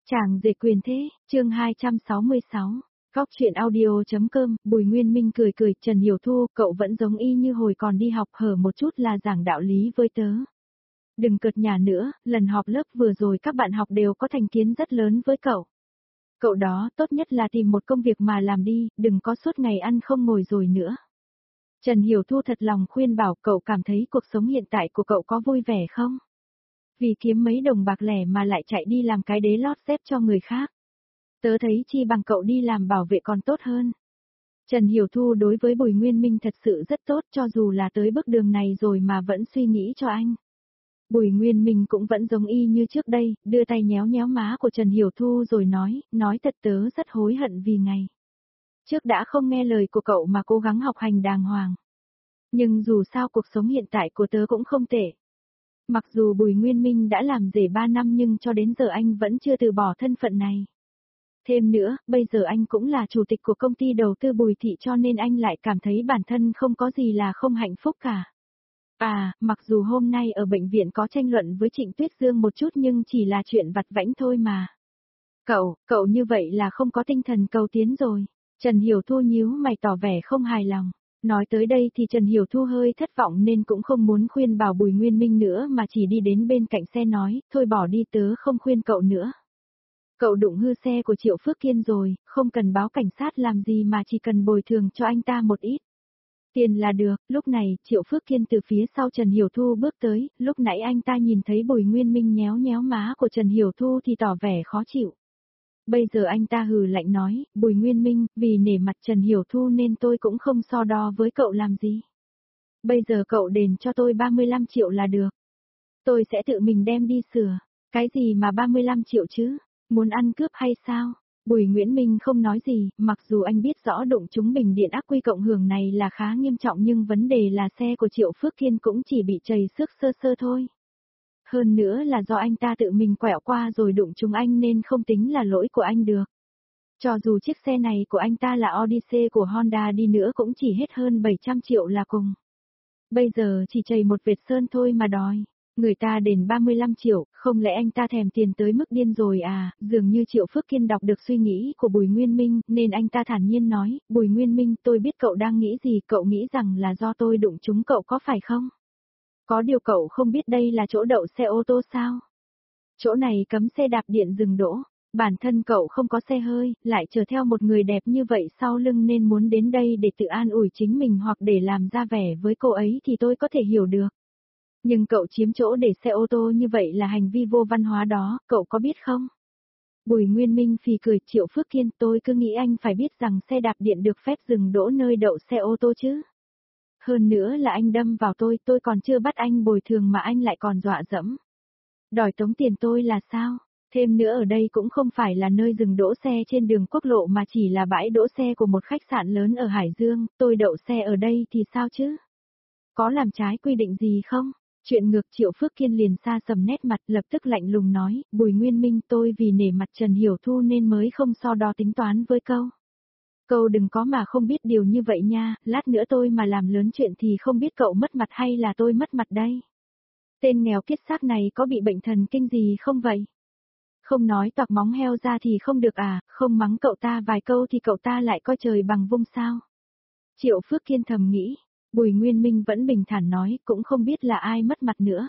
Chàng rể quyền thế, chương 266. Góc chuyện audio.com, Bùi Nguyên Minh cười cười, Trần Hiểu Thu, cậu vẫn giống y như hồi còn đi học, hở một chút là giảng đạo lý với tớ. Đừng cợt nhả nữa, lần họp lớp vừa rồi các bạn học đều có thành kiến rất lớn với cậu. Cậu đó, tốt nhất là tìm một công việc mà làm đi, đừng có suốt ngày ăn không ngồi rồi nữa. Trần Hiểu Thu thật lòng khuyên bảo, cậu cảm thấy cuộc sống hiện tại của cậu có vui vẻ không? Vì kiếm mấy đồng bạc lẻ mà lại chạy đi làm cái đế lót dép cho người khác. Tớ thấy chi bằng cậu đi làm bảo vệ còn tốt hơn. Trần Hiểu Thu đối với Bùi Nguyên Minh thật sự rất tốt, cho dù là tới bước đường này rồi mà vẫn suy nghĩ cho anh. Bùi Nguyên Minh cũng vẫn giống y như trước đây, đưa tay nhéo nhéo má của Trần Hiểu Thu rồi nói thật tớ rất hối hận vì ngày trước đã không nghe lời của cậu mà cố gắng học hành đàng hoàng. Nhưng dù sao cuộc sống hiện tại của tớ cũng không tệ. Mặc dù Bùi Nguyên Minh đã làm rể 3 năm nhưng cho đến giờ anh vẫn chưa từ bỏ thân phận này. Thêm nữa, bây giờ anh cũng là chủ tịch của công ty đầu tư Bùi Thị cho nên anh lại cảm thấy bản thân không có gì là không hạnh phúc cả. Mặc dù hôm nay ở bệnh viện có tranh luận với Trịnh Tuyết Dương một chút nhưng chỉ là chuyện vặt vãnh thôi mà. Cậu như vậy là không có tinh thần cầu tiến rồi. Trần Hiểu Thu nhíu mày tỏ vẻ không hài lòng. Nói tới đây thì Trần Hiểu Thu hơi thất vọng nên cũng không muốn khuyên bảo Bùi Nguyên Minh nữa mà chỉ đi đến bên cạnh xe nói, thôi bỏ đi tớ không khuyên cậu nữa. Cậu đụng hư xe của Triệu Phước Kiên rồi, không cần báo cảnh sát làm gì mà chỉ cần bồi thường cho anh ta một ít. Tiền là được, lúc này Triệu Phước Kiên từ phía sau Trần Hiểu Thu bước tới, lúc nãy anh ta nhìn thấy Bùi Nguyên Minh nhéo nhéo má của Trần Hiểu Thu thì tỏ vẻ khó chịu. Bây giờ anh ta hừ lạnh nói, Bùi Nguyên Minh, vì nể mặt Trần Hiểu Thu nên tôi cũng không so đo với cậu làm gì. Bây giờ cậu đền cho tôi 35 triệu là được. Tôi sẽ tự mình đem đi sửa. Cái gì mà 35 triệu chứ? Muốn ăn cướp hay sao? Bùi Nguyễn Minh không nói gì, mặc dù anh biết rõ đụng trúng bình điện ắc quy cộng hưởng này là khá nghiêm trọng nhưng vấn đề là xe của Triệu Phước Kiên cũng chỉ bị trầy xước sơ sơ thôi. Hơn nữa là do anh ta tự mình quẹo qua rồi đụng trúng anh nên không tính là lỗi của anh được. Cho dù chiếc xe này của anh ta là Odyssey của Honda đi nữa cũng chỉ hết hơn 700 triệu là cùng. Bây giờ chỉ chầy một vệt sơn thôi mà đòi. Người ta đền 35 triệu, không lẽ anh ta thèm tiền tới mức điên rồi à? Dường như Triệu Phước Kiên đọc được suy nghĩ của Bùi Nguyên Minh, nên anh ta thản nhiên nói, Bùi Nguyên Minh, tôi biết cậu đang nghĩ gì, cậu nghĩ rằng là do tôi đụng trúng cậu có phải không? Có điều cậu không biết đây là chỗ đậu xe ô tô sao? Chỗ này cấm xe đạp điện dừng đỗ, bản thân cậu không có xe hơi, lại chở theo một người đẹp như vậy sau lưng nên muốn đến đây để tự an ủi chính mình hoặc để làm ra vẻ với cô ấy thì tôi có thể hiểu được. Nhưng cậu chiếm chỗ để xe ô tô như vậy là hành vi vô văn hóa đó, cậu có biết không? Bùi Nguyên Minh phì cười, Triệu Phước Kiên, tôi cứ nghĩ anh phải biết rằng xe đạp điện được phép dừng đỗ nơi đậu xe ô tô chứ. Hơn nữa là anh đâm vào tôi còn chưa bắt anh bồi thường mà anh lại còn dọa dẫm. Đòi tống tiền tôi là sao? Thêm nữa ở đây cũng không phải là nơi dừng đỗ xe trên đường quốc lộ mà chỉ là bãi đỗ xe của một khách sạn lớn ở Hải Dương, tôi đậu xe ở đây thì sao chứ? Có làm trái quy định gì không? Chuyện ngược Triệu Phước Kiên liền xa sầm nét mặt lập tức lạnh lùng nói, Bùi Nguyên Minh tôi vì nể mặt Trần Hiểu Thu nên mới không so đo tính toán với câu. Cậu đừng có mà không biết điều như vậy nha, lát nữa tôi mà làm lớn chuyện thì không biết cậu mất mặt hay là tôi mất mặt đây. Tên nghèo kiết xác này có bị bệnh thần kinh gì không vậy? Không nói toạc móng heo ra thì không được à, không mắng cậu ta vài câu thì cậu ta lại coi trời bằng vung sao? Triệu Phước Kiên thầm nghĩ, Bùi Nguyên Minh vẫn bình thản nói, cũng không biết là ai mất mặt nữa.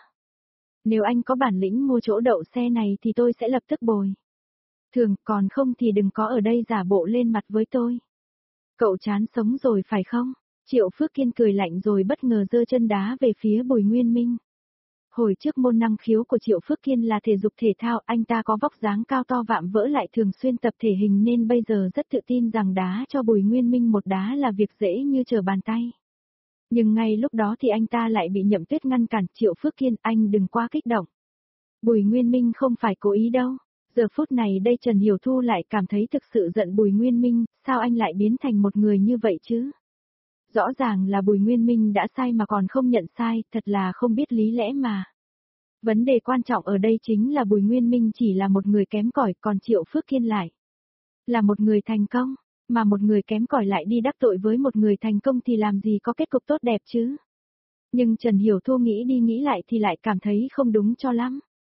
Nếu anh có bản lĩnh mua chỗ đậu xe này thì tôi sẽ lập tức bồi thường, còn không thì đừng có ở đây giả bộ lên mặt với tôi. Cậu chán sống rồi phải không? Triệu Phước Kiên cười lạnh rồi bất ngờ giơ chân đá về phía Bùi Nguyên Minh. Hồi trước môn năng khiếu của Triệu Phước Kiên là thể dục thể thao, anh ta có vóc dáng cao to vạm vỡ lại thường xuyên tập thể hình nên bây giờ rất tự tin rằng đá cho Bùi Nguyên Minh một đá là việc dễ như trở bàn tay. Nhưng ngay lúc đó thì anh ta lại bị Nhậm Tuyết ngăn cản, Triệu Phước Kiên anh đừng quá kích động. Bùi Nguyên Minh không phải cố ý đâu. Giờ phút này đây Trần Hiểu Thu lại cảm thấy thực sự giận Bùi Nguyên Minh, sao anh lại biến thành một người như vậy chứ? Rõ ràng là Bùi Nguyên Minh đã sai mà còn không nhận sai, thật là không biết lý lẽ mà. Vấn đề quan trọng ở đây chính là Bùi Nguyên Minh chỉ là một người kém cỏi còn Triệu Phước Kiên lại là một người thành công, mà một người kém cỏi lại đi đắc tội với một người thành công thì làm gì có kết cục tốt đẹp chứ? Nhưng Trần Hiểu Thu nghĩ đi nghĩ lại thì lại cảm thấy không đúng cho lắm.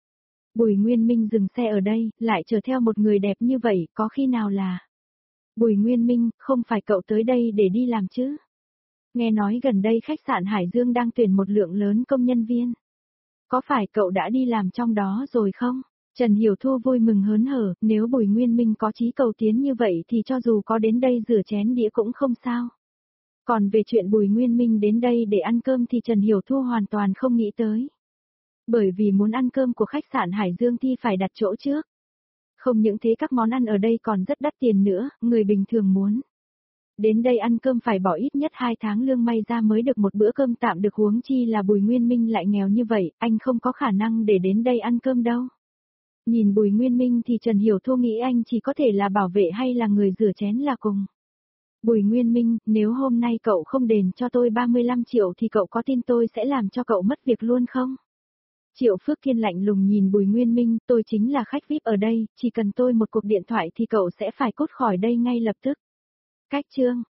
Bùi Nguyên Minh dừng xe ở đây, lại chở theo một người đẹp như vậy, có khi nào là... Bùi Nguyên Minh, không phải cậu tới đây để đi làm chứ? Nghe nói gần đây khách sạn Hải Dương đang tuyển một lượng lớn công nhân viên. Có phải cậu đã đi làm trong đó rồi không? Trần Hiểu Thu vui mừng hớn hở, nếu Bùi Nguyên Minh có chí cầu tiến như vậy thì cho dù có đến đây rửa chén đĩa cũng không sao. Còn về chuyện Bùi Nguyên Minh đến đây để ăn cơm thì Trần Hiểu Thu hoàn toàn không nghĩ tới. Bởi vì muốn ăn cơm của khách sạn Hải Dương thì phải đặt chỗ trước. Không những thế các món ăn ở đây còn rất đắt tiền nữa, người bình thường muốn đến đây ăn cơm phải bỏ ít nhất 2 tháng lương may ra mới được một bữa cơm tạm được, huống chi là Bùi Nguyên Minh lại nghèo như vậy, anh không có khả năng để đến đây ăn cơm đâu. Nhìn Bùi Nguyên Minh thì Trần Hiểu Thu nghĩ anh chỉ có thể là bảo vệ hay là người rửa chén là cùng. Bùi Nguyên Minh, nếu hôm nay cậu không đền cho tôi 35 triệu thì cậu có tin tôi sẽ làm cho cậu mất việc luôn không? Triệu Phước Thiên lạnh lùng nhìn Bùi Nguyên Minh, tôi chính là khách VIP ở đây, chỉ cần tôi một cuộc điện thoại thì cậu sẽ phải cút khỏi đây ngay lập tức. Cách chương